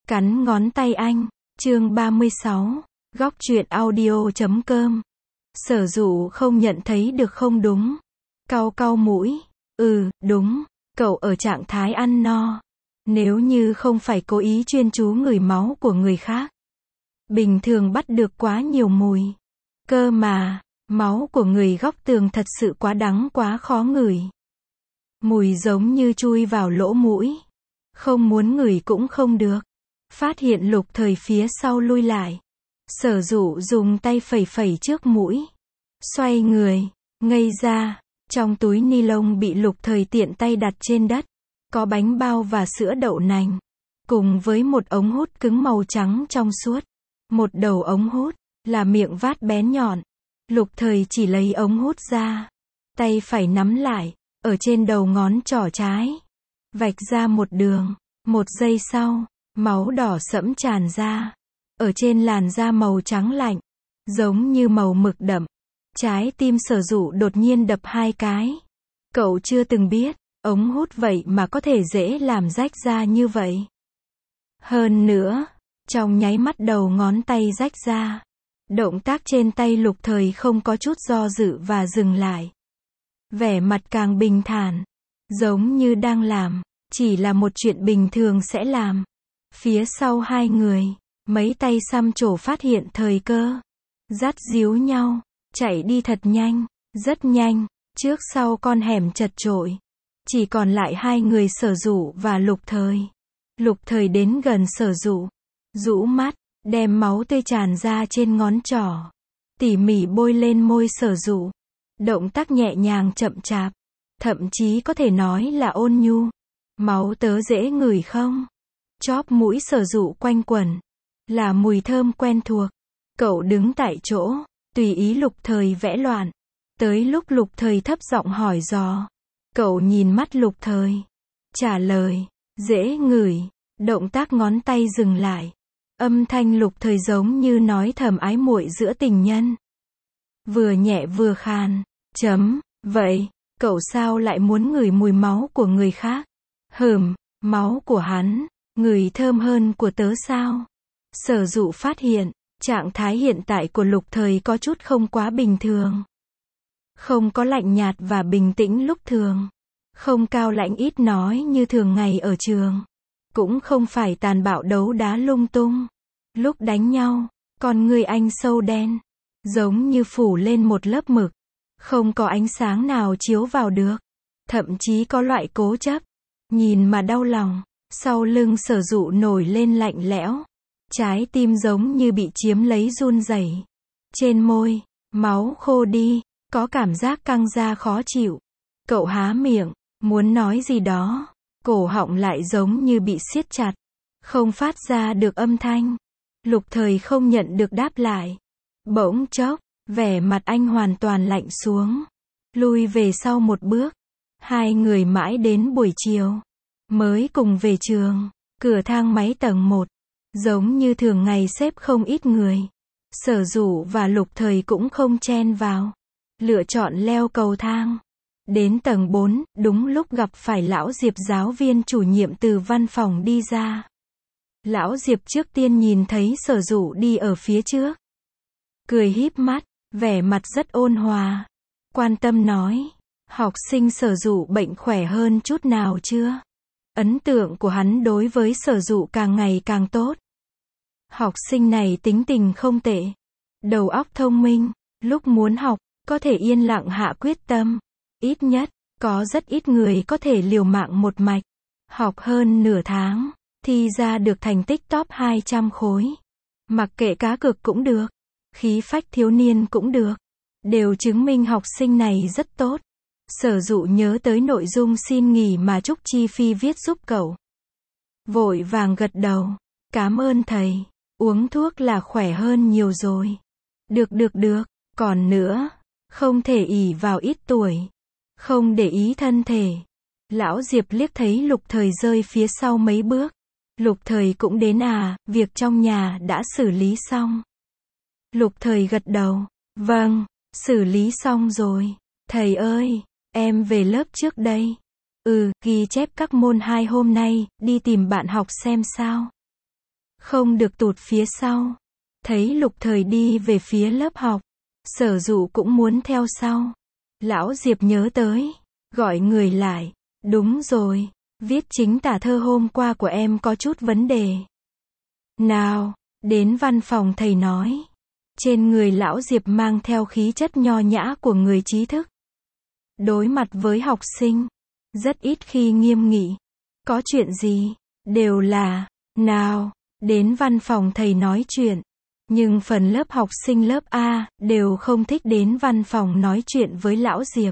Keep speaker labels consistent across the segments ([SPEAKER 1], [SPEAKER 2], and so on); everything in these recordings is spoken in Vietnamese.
[SPEAKER 1] Cắn ngón tay anh. Chương 36. Góc truyện audio.com. Sở Dụ không nhận thấy được không đúng. Cau cau mũi. Đúng, cậu ở trạng thái ăn no. Nếu như không phải cố ý chuyên chú ngửi máu của người khác, bình thường bắt được quá nhiều mùi. Cơ mà, máu của người góc tường thật sự quá đắng quá khó ngửi. Mùi giống như chui vào lỗ mũi. Không muốn ngửi cũng không được. Phát hiện Lục Thời phía sau lui lại. Sở Dụ dùng tay phẩy phẩy trước mũi. Xoay người, ngây ra. Trong túi ni lông bị Lục Thời tiện tay đặt trên đất, có bánh bao và sữa đậu nành, cùng với một ống hút cứng màu trắng trong suốt. Một đầu ống hút, là miệng vát bén nhọn. Lục Thời chỉ lấy ống hút ra. Tay phải nắm lại, ở trên đầu ngón trỏ trái. Vạch ra một đường. Một giây sau, máu đỏ sẫm tràn ra. Ở trên làn da màu trắng lạnh, giống như màu mực đậm. Trái tim Sở Dụ đột nhiên đập 2 cái. Cậu chưa từng biết, ống hút vậy mà có thể dễ làm rách ra như vậy. Hơn nữa, trong nháy mắt đầu ngón tay rách ra. Động tác trên tay Lục Thời không có chút do dự và dừng lại. Vẻ mặt càng bình thản, giống như đang làm, chỉ là một chuyện bình thường sẽ làm. Phía sau hai người, mấy tay xăm trổ phát hiện thời cơ, dắt díu nhau, chạy đi thật nhanh, rất nhanh, trước sau con hẻm chật chội. Chỉ còn lại hai người Sở Dụ và Lục Thời. Lục Thời đến gần Sở Dụ, rũ mắt, đem máu tươi tràn ra trên ngón trỏ, tỉ mỉ bôi lên môi Sở Dụ. Động tác nhẹ nhàng chậm chạp, thậm chí có thể nói là ôn nhu. Máu tớ dễ ngửi không? Chóp mũi Sở Dụ quanh quẩn, là mùi thơm quen thuộc. Cậu đứng tại chỗ, tùy ý Lục Thời vẽ loạn. Tới lúc Lục Thời thấp giọng hỏi dò, cậu nhìn mắt Lục Thời, trả lời, dễ ngửi. Động tác ngón tay dừng lại. Âm thanh Lục Thời giống như nói thầm ái muội giữa tình nhân. Vừa nhẹ vừa khàn. Vậy, cậu sao lại muốn ngửi mùi máu của người khác? Máu của hắn, ngửi thơm hơn của tớ sao? Sở Dụ phát hiện, trạng thái hiện tại của Lục Thời có chút không quá bình thường. Không có lạnh nhạt và bình tĩnh lúc thường. Không cao lãnh ít nói như thường ngày ở trường. Cũng không phải tàn bạo đấu đá lung tung. Lúc đánh nhau, con người anh sâu đen, giống như phủ lên một lớp mực. Không có ánh sáng nào chiếu vào được. Thậm chí có loại cố chấp, nhìn mà đau lòng. Sau lưng Sở Dụ nổi lên lạnh lẽo. Trái tim giống như bị chiếm lấy run rẩy. Trên môi, máu khô đi, có cảm giác căng da khó chịu. Cậu há miệng, muốn nói gì đó. Cổ họng lại giống như bị siết chặt, không phát ra được âm thanh. Lục Thời không nhận được đáp lại. Bỗng chốc, vẻ mặt anh hoàn toàn lạnh xuống. Lui về sau một bước. Hai người mãi đến buổi chiều mới cùng về trường. Cửa thang máy tầng 1, giống như thường ngày xếp không ít người. Sở Dụ và Lục Thời cũng không chen vào, lựa chọn leo cầu thang. Đến tầng 4, đúng lúc gặp phải Lão Diệp giáo viên chủ nhiệm từ văn phòng đi ra. Lão Diệp trước tiên nhìn thấy Sở Dụ đi ở phía trước. Cười híp mắt, vẻ mặt rất ôn hòa. Quan tâm nói, học sinh Sở Dụ bệnh khỏe hơn chút nào chưa? Ấn tượng của hắn đối với Sở Dụ càng ngày càng tốt. Học sinh này tính tình không tệ. Đầu óc thông minh, lúc muốn học, có thể yên lặng hạ quyết tâm. Ít nhất, có rất ít người có thể liều mạng một mạch. Học hơn nửa tháng, thi ra được thành tích top 200 khối. Mặc kệ cá cược cũng được, khí phách thiếu niên cũng được. Đều chứng minh học sinh này rất tốt. Sở Dụ nhớ tới nội dung xin nghỉ mà Trúc Chi Phi viết giúp cậu. Vội vàng gật đầu. Cảm ơn thầy. Uống thuốc là khỏe hơn nhiều rồi. Được. Còn nữa, không thể ỷ vào ít tuổi. Không để ý thân thể. Lão Diệp liếc thấy Lục Thời rơi phía sau mấy bước. Lục Thời cũng đến à, việc trong nhà đã xử lý xong. Lục Thời gật đầu. Vâng, xử lý xong rồi. Thầy ơi, em về lớp trước đây. Ghi chép các môn 2 hôm nay, đi tìm bạn học xem sao. không được tụt phía sau. Thấy Lục Thời đi về phía lớp học, Sở Dụ cũng muốn theo sau. Lão Diệp nhớ tới, gọi người lại. Đúng rồi, viết chính tả thơ hôm qua của em có chút vấn đề. Nào, đến văn phòng thầy nói. Trên người Lão Diệp mang theo khí chất nho nhã của người trí thức. Đối mặt với học sinh, rất ít khi nghiêm nghị. Có chuyện gì, đều là, nào, đến văn phòng thầy nói chuyện. Nhưng phần lớp học sinh lớp A, đều không thích đến văn phòng nói chuyện với Lão Diệp.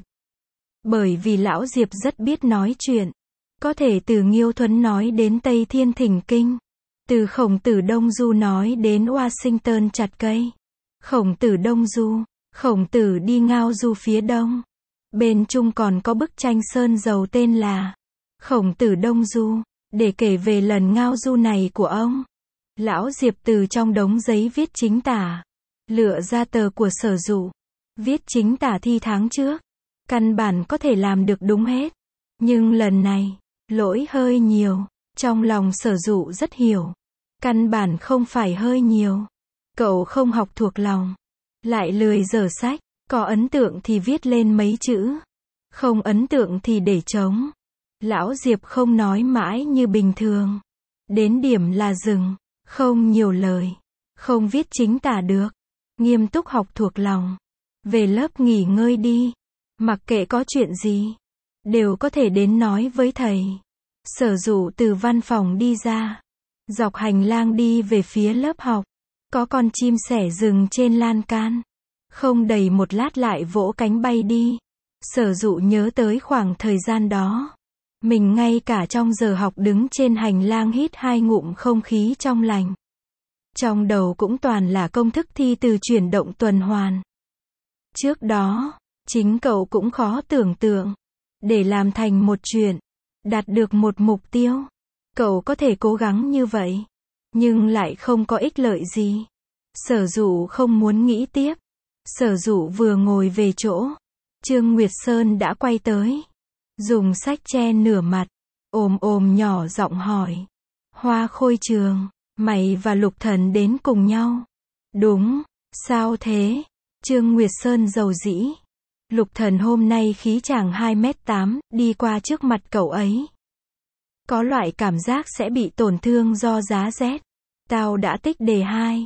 [SPEAKER 1] Bởi vì Lão Diệp rất biết nói chuyện. Có thể từ Nghiêu Thuấn nói đến Tây Thiên Thỉnh Kinh. Từ Khổng Tử Đông Du nói đến Washington chặt cây. Khổng Tử Đông Du, Khổng Tử đi ngao du phía đông. Bên Trung còn có bức tranh sơn dầu tên là Khổng Tử Đông Du, để kể về lần ngao du này của ông. Lão Diệp từ trong đống giấy viết chính tả, lựa ra tờ của Sở Dụ. Viết chính tả thi tháng trước, căn bản có thể làm được đúng hết. Nhưng lần này, lỗi hơi nhiều. Trong lòng Sở Dụ rất hiểu. Căn bản không phải hơi nhiều. Cậu không học thuộc lòng, lại lười dở sách. Có ấn tượng thì viết lên mấy chữ, không ấn tượng thì để trống. Lão Diệp không nói mãi như bình thường. Đến điểm là dừng, không nhiều lời, không viết chính tả được. Nghiêm túc học thuộc lòng. Về lớp nghỉ ngơi đi. Mặc kệ có chuyện gì, đều có thể đến nói với thầy. Sở Dụ từ văn phòng đi ra, dọc hành lang đi về phía lớp học. Có con chim sẻ dừng trên lan can. Không đầy một lát lại vỗ cánh bay đi. Sở Dụ nhớ tới khoảng thời gian đó. Mình ngay cả trong giờ học đứng trên hành lang hít 2 ngụm không khí trong lành. Trong đầu cũng toàn là công thức thi từ chuyển động tuần hoàn. Trước đó, chính cậu cũng khó tưởng tượng. Để làm thành một chuyện, đạt được một mục tiêu, cậu có thể cố gắng như vậy, nhưng lại không có ích lợi gì. Sở Dụ không muốn nghĩ tiếp. Sở Dụ vừa ngồi về chỗ, Trương Nguyệt Sơn đã quay tới. Dùng sách che nửa mặt, ồm nhỏ giọng hỏi. Hoa Khôi Trường, mày và Lục Thần đến cùng nhau? Đúng, sao thế? Trương Nguyệt Sơn dầu dĩ. Lục Thần hôm nay khí chàng 2m8, đi qua trước mặt cậu ấy. Có loại cảm giác sẽ bị tổn thương do giá rét. Tao đã tích đề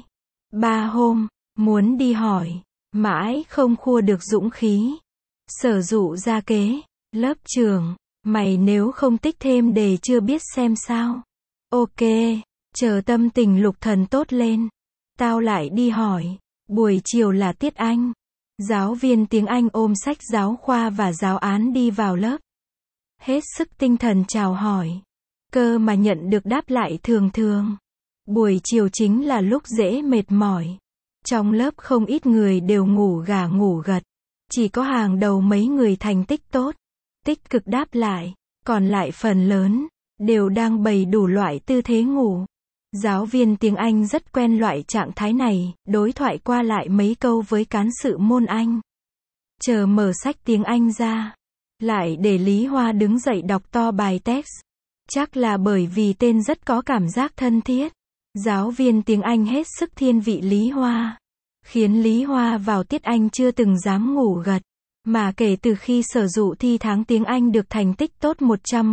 [SPEAKER 1] 2-3 hôm, muốn đi hỏi, mãi không khua được dũng khí. Sở Dụ ra kế, lớp trưởng, mày nếu không tích thêm đề chưa biết xem sao. Ok, chờ tâm tình Lục Thần tốt lên, tao lại đi hỏi. Buổi chiều là tiết Anh. Giáo viên tiếng Anh ôm sách giáo khoa và giáo án đi vào lớp. Hết sức tinh thần chào hỏi. Cơ mà nhận được đáp lại thường thường. Buổi chiều chính là lúc dễ mệt mỏi. Trong lớp không ít người đều ngủ gà ngủ gật. Chỉ có hàng đầu mấy người thành tích tốt, tích cực đáp lại. Còn lại phần lớn, đều đang bày đủ loại tư thế ngủ. Giáo viên tiếng Anh rất quen loại trạng thái này, đối thoại qua lại mấy câu với cán sự môn Anh. Chờ mở sách tiếng Anh ra, lại để Lý Hoa đứng dậy đọc to bài text. Chắc là bởi vì tên rất có cảm giác thân thiết. Giáo viên tiếng Anh hết sức thiên vị Lý Hoa, khiến Lý Hoa vào tiết Anh chưa từng dám ngủ gật. Mà kể từ khi Sở Dụ thi tháng tiếng Anh được thành tích tốt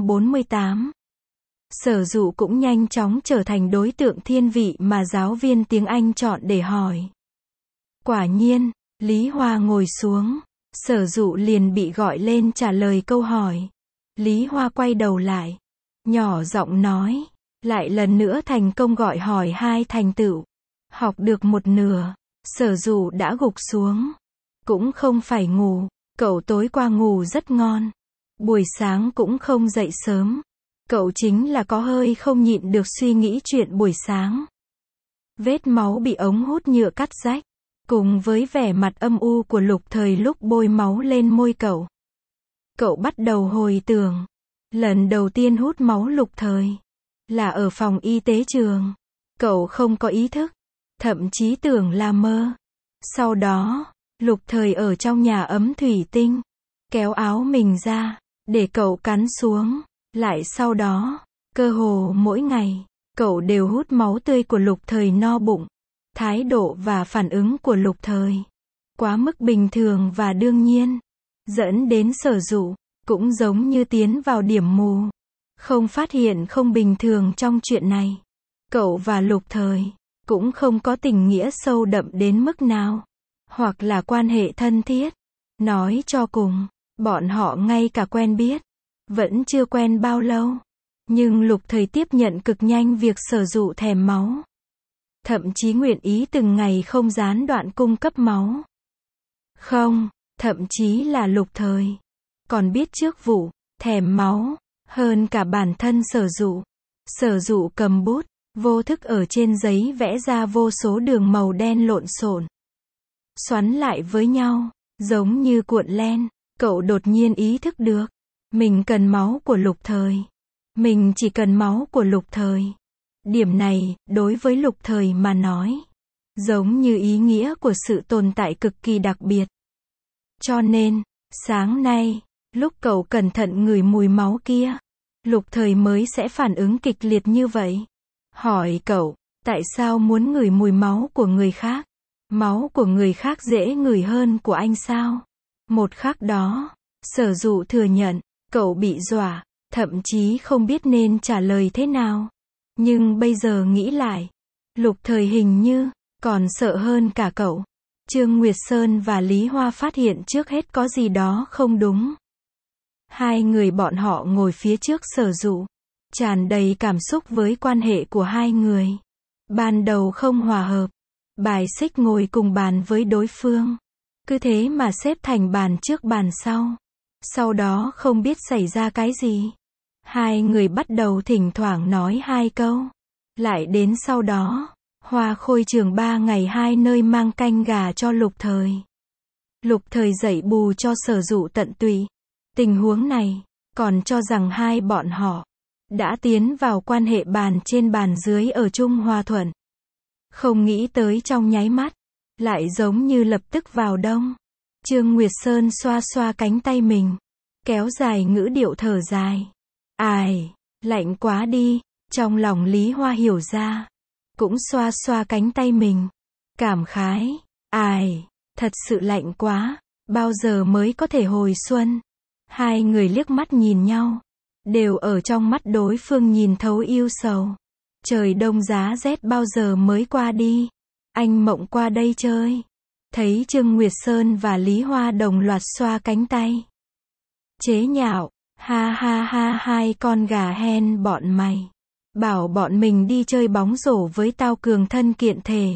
[SPEAKER 1] 148, Sở Dụ cũng nhanh chóng trở thành đối tượng thiên vị mà giáo viên tiếng Anh chọn để hỏi. Quả nhiên, Lý Hoa ngồi xuống, Sở Dụ liền bị gọi lên trả lời câu hỏi. Lý Hoa quay đầu lại, nhỏ giọng nói, lại lần nữa thành công gọi hỏi 2 thành tựu. Học được một nửa, Sở Dụ đã gục xuống. Cũng không phải ngủ, cậu tối qua ngủ rất ngon. Buổi sáng cũng không dậy sớm. Cậu chính là có hơi không nhịn được suy nghĩ chuyện buổi sáng. Vết máu bị ống hút nhựa cắt rách, cùng với vẻ mặt âm u của Lục Thời lúc bôi máu lên môi cậu. Cậu bắt đầu hồi tưởng, lần đầu tiên hút máu Lục Thời, là ở phòng y tế trường. Cậu không có ý thức, thậm chí tưởng là mơ. Sau đó, Lục Thời ở trong nhà ấm thủy tinh, kéo áo mình ra, để cậu cắn xuống. Lại sau đó, cơ hồ mỗi ngày, cậu đều hút máu tươi của Lục Thời no bụng. Thái độ và phản ứng của Lục Thời quá mức bình thường và đương nhiên, dẫn đến Sở Dụ cũng giống như tiến vào điểm mù, không phát hiện không bình thường trong chuyện này. Cậu và Lục Thời cũng không có tình nghĩa sâu đậm đến mức nào, hoặc là quan hệ thân thiết. Nói cho cùng, bọn họ ngay cả quen biết vẫn chưa quen bao lâu. Nhưng Lục Thời tiếp nhận cực nhanh việc Sở Dụ thèm máu, thậm chí nguyện ý từng ngày không gián đoạn cung cấp máu. Không, thậm chí là Lục Thời còn biết trước vụ thèm máu hơn cả bản thân Sở Dụ. Sở Dụ cầm bút, vô thức ở trên giấy vẽ ra vô số đường màu đen lộn xộn, xoắn lại với nhau, giống như cuộn len. Cậu đột nhiên ý thức được, mình cần máu của Lục Thời. Mình chỉ cần máu của Lục Thời. Điểm này, đối với Lục Thời mà nói, giống như ý nghĩa của sự tồn tại cực kỳ đặc biệt. Cho nên, sáng nay, lúc cậu cẩn thận ngửi mùi máu kia, Lục Thời mới sẽ phản ứng kịch liệt như vậy. Hỏi cậu, tại sao muốn ngửi mùi máu của người khác? Máu của người khác dễ ngửi hơn của anh sao? Một khắc đó, Sở Dụ thừa nhận, cậu bị dọa, thậm chí không biết nên trả lời thế nào. Nhưng bây giờ nghĩ lại, Lục Thời hình như còn sợ hơn cả cậu. Trương Nguyệt Sơn và Lý Hoa phát hiện trước hết có gì đó không đúng. Hai người bọn họ ngồi phía trước Sở Dụ, tràn đầy cảm xúc với quan hệ của hai người. Ban đầu không hòa hợp, bài xích ngồi cùng bàn với đối phương. Cứ thế mà xếp thành bàn trước bàn sau. Sau đó không biết xảy ra cái gì. Hai người bắt đầu thỉnh thoảng nói hai câu. Lại đến sau đó, Hoa Khôi Trường 3 ngày 2 nơi mang canh gà cho Lục Thời. Lục Thời dạy bù cho Sở Dụ tận tụy. Tình huống này, còn cho rằng hai bọn họ đã tiến vào quan hệ bàn trên bàn dưới ở chung hòa thuận. Không nghĩ tới trong nháy mắt, lại giống như lập tức vào đông. Trương Nguyệt Sơn xoa xoa cánh tay mình, kéo dài ngữ điệu thở dài. Ai, lạnh quá đi. Trong lòng Lý Hoa hiểu ra, cũng xoa xoa cánh tay mình, cảm khái. Ai, thật sự lạnh quá, bao giờ mới có thể hồi xuân? Hai người liếc mắt nhìn nhau, đều ở trong mắt đối phương nhìn thấu yêu sầu. Trời đông giá rét bao giờ mới qua đi? Anh Mộng qua đây chơi. Thấy Trương Nguyệt Sơn và Lý Hoa đồng loạt xoa cánh tay, chế nhạo, ha ha ha, hai con gà hen bọn mày. Bảo bọn mình đi chơi bóng rổ với tao cường thân kiện thể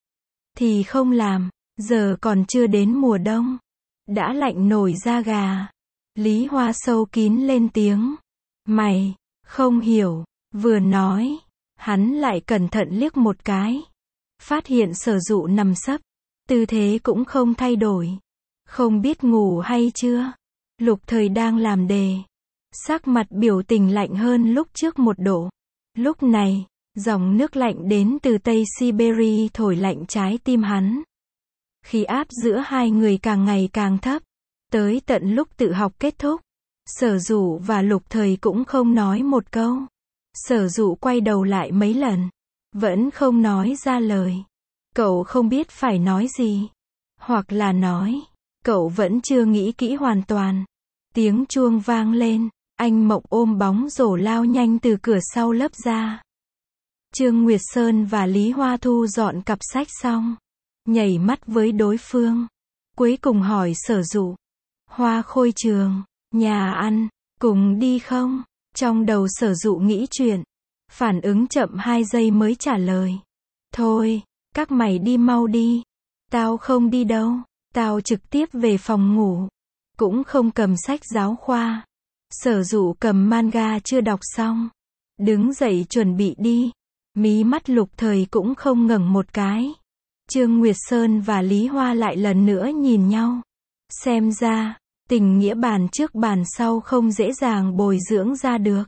[SPEAKER 1] thì không làm, giờ còn chưa đến mùa đông, đã lạnh nổi da gà. Lý Hoa sâu kín lên tiếng. Mày, không hiểu. Vừa nói, hắn lại cẩn thận liếc một cái. Phát hiện Sở Dụ nằm sấp, tư thế cũng không thay đổi. Không biết ngủ hay chưa? Lục Thời đang làm đề, sắc mặt biểu tình lạnh hơn lúc trước 1 độ. Lúc này, dòng nước lạnh đến từ Tây Siberia thổi lạnh trái tim hắn. Khí áp giữa hai người càng ngày càng thấp. Tới tận lúc tự học kết thúc, Sở Dụ và Lục Thời cũng không nói một câu. Sở Dụ quay đầu lại mấy lần, vẫn không nói ra lời. Cậu không biết phải nói gì, hoặc là nói, cậu vẫn chưa nghĩ kỹ hoàn toàn. Tiếng chuông vang lên, anh Mộng ôm bóng rổ lao nhanh từ cửa sau lớp ra. Trương Nguyệt Sơn và Lý Hoa thu dọn cặp sách xong, nhảy mắt với đối phương. Cuối cùng hỏi Sở Dụ, Hoa Khôi Trường, nhà ăn, cùng đi không? Trong đầu Sở Dụ nghĩ chuyện, phản ứng chậm 2 giây mới trả lời. Thôi, các mày đi mau đi. Tao không đi đâu, tao trực tiếp về phòng ngủ. Cũng không cầm sách giáo khoa. Sở Dụ cầm manga chưa đọc xong, đứng dậy chuẩn bị đi. Mí mắt Lục Thời cũng không ngẩng một cái. Trương Nguyệt Sơn và Lý Hoa lại lần nữa nhìn nhau. Xem ra, tình nghĩa bàn trước bàn sau không dễ dàng bồi dưỡng ra được.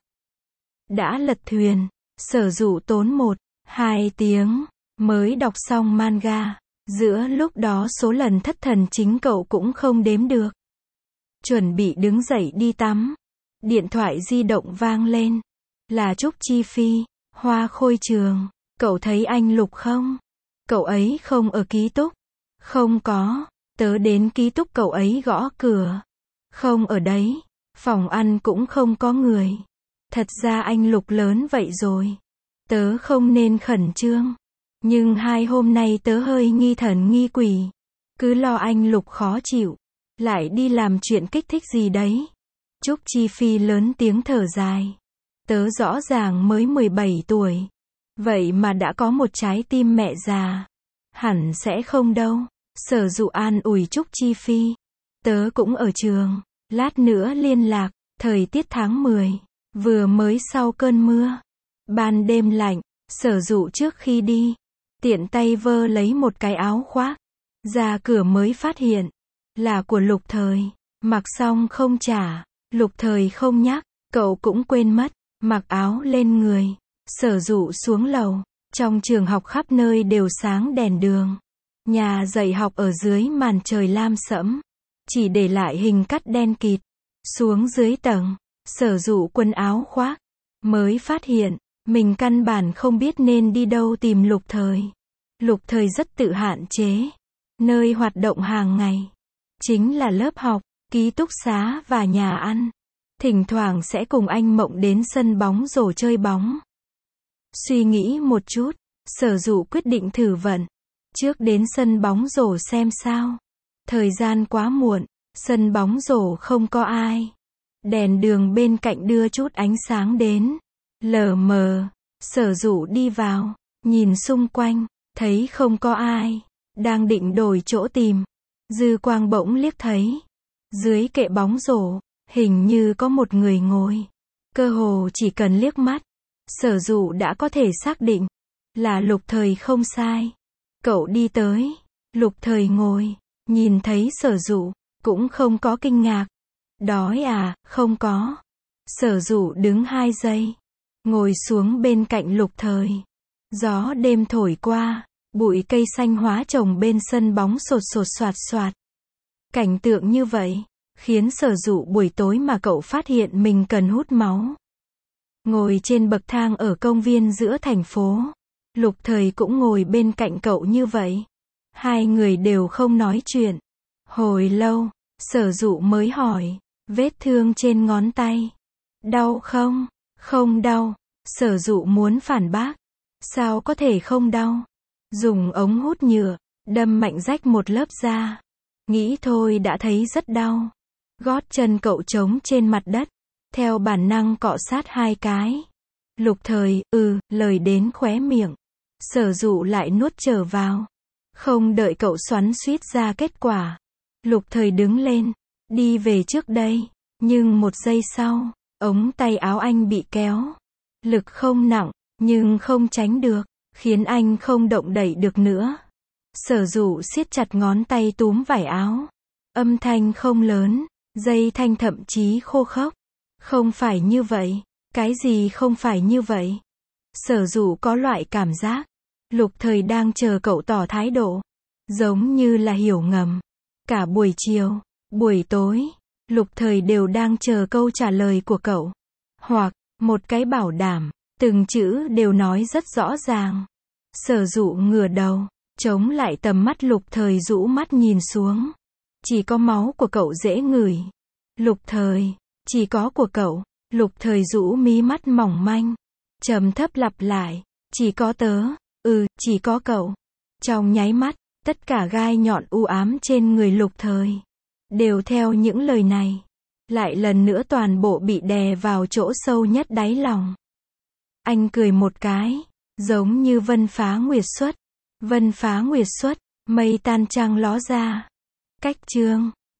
[SPEAKER 1] Đã lật thuyền, Sở Dụ tốn 1-2 tiếng mới đọc xong manga. Giữa lúc đó số lần thất thần chính cậu cũng không đếm được. Chuẩn bị đứng dậy đi tắm, điện thoại di động vang lên. Là Trúc Chi Phi. Hoa Khôi Trường, cậu thấy anh Lục không? Cậu ấy không ở ký túc. Không có, tớ đến ký túc cậu ấy gõ cửa. Không ở đấy, phòng ăn cũng không có người. Thật ra anh Lục lớn vậy rồi. Tớ không nên khẩn trương. Nhưng 2 hôm nay tớ hơi nghi thần nghi quỷ. Cứ lo anh Lục khó chịu. Lại đi làm chuyện kích thích gì đấy. Trúc Chi Phi lớn tiếng thở dài. Tớ rõ ràng mới 17 tuổi. Vậy mà đã có một trái tim mẹ già. Hẳn sẽ không đâu. Sở Dụ an ủi Trúc Chi Phi. Tớ cũng ở trường. Lát nữa liên lạc. Thời tiết tháng 10. Vừa mới sau cơn mưa. Ban đêm lạnh. Sở Dụ trước khi đi. Tiện tay vơ lấy một cái áo khoác. Ra cửa mới phát hiện. Là của Lục Thời. Mặc xong không trả. Lục Thời không nhắc. Cậu cũng quên mất. Mặc áo lên người. Sở Dụ xuống lầu. Trong trường học khắp nơi đều sáng đèn đường. Nhà dạy học ở dưới màn trời lam sẫm. Chỉ để lại hình cắt đen kịt. Xuống dưới tầng. Sở Dụ quần áo khoác. Mới phát hiện. Mình căn bản không biết nên đi đâu tìm Lục Thời. Lục Thời rất tự hạn chế. Nơi hoạt động hàng ngày. Chính là lớp học, ký túc xá và nhà ăn. Thỉnh thoảng sẽ cùng anh Mộng đến sân bóng rổ chơi bóng. Suy nghĩ một chút. Sở Dụ quyết định thử vận. Trước đến sân bóng rổ xem sao. Thời gian quá muộn. Sân bóng rổ không có ai. Đèn đường bên cạnh đưa chút ánh sáng đến. Lờ mờ. Sở Dụ đi vào. Nhìn xung quanh. Thấy không có ai. Đang định đổi chỗ tìm. Dư quang bỗng liếc thấy. Dưới kệ bóng rổ. Hình như có một người ngồi. Cơ hồ chỉ cần liếc mắt. Sở Dụ đã có thể xác định. Là Lục Thời không sai. Cậu đi tới. Lục Thời ngồi. Nhìn thấy Sở Dụ. Cũng không có kinh ngạc. Đói à, không có. Sở Dụ đứng 2 giây. Ngồi xuống bên cạnh Lục Thời. Gió đêm thổi qua. Bụi cây xanh hóa trồng bên sân bóng sột sột soạt soạt. Cảnh tượng như vậy. Khiến Sở Dụ buổi tối mà cậu phát hiện mình cần hút máu. Ngồi trên bậc thang ở công viên giữa thành phố. Lục Thời cũng ngồi bên cạnh cậu như vậy. 2 người đều không nói chuyện. Hồi lâu, Sở Dụ mới hỏi. Vết thương trên ngón tay. Đau không? Không đau. Sở Dụ muốn phản bác. Sao có thể không đau? Dùng ống hút nhựa. Đâm mạnh rách một lớp da. Nghĩ thôi đã thấy rất đau. Gót chân cậu trống trên mặt đất. Theo bản năng cọ sát 2 cái. Lục Thời, lời đến khóe miệng. Sở Dụ lại nuốt trở vào. Không đợi cậu xoắn suýt ra kết quả. Lục Thời đứng lên. Đi về trước đây. Nhưng 1 giây sau. Ống tay áo anh bị kéo. Lực không nặng. Nhưng không tránh được. Khiến anh không động đậy được nữa. Sở Dụ siết chặt ngón tay túm vải áo. Âm thanh không lớn. Dây thanh thậm chí khô khốc. Không phải như vậy. Cái gì không phải như vậy? Sở Dụ có loại cảm giác. Lục Thời đang chờ cậu tỏ thái độ. Giống như là hiểu ngầm. Cả buổi chiều, buổi tối, Lục Thời đều đang chờ câu trả lời của cậu. Hoặc, một cái bảo đảm. Từng chữ đều nói rất rõ ràng. Sở Dụ ngửa đầu. Chống lại tầm mắt Lục Thời rũ mắt nhìn xuống. Chỉ có máu của cậu dễ ngửi. Lục Thời. Chỉ có của cậu. Lục Thời rũ mí mắt mỏng manh. Trầm thấp lặp lại. Chỉ có tớ. Chỉ có cậu. Trong nháy mắt, tất cả gai nhọn u ám trên người Lục Thời. Đều theo những lời này. Lại lần nữa toàn bộ bị đè vào chỗ sâu nhất đáy lòng. Anh cười một cái. Giống như vân phá nguyệt xuất. Vân phá nguyệt xuất. Mây tan trăng ló ra. Cách chương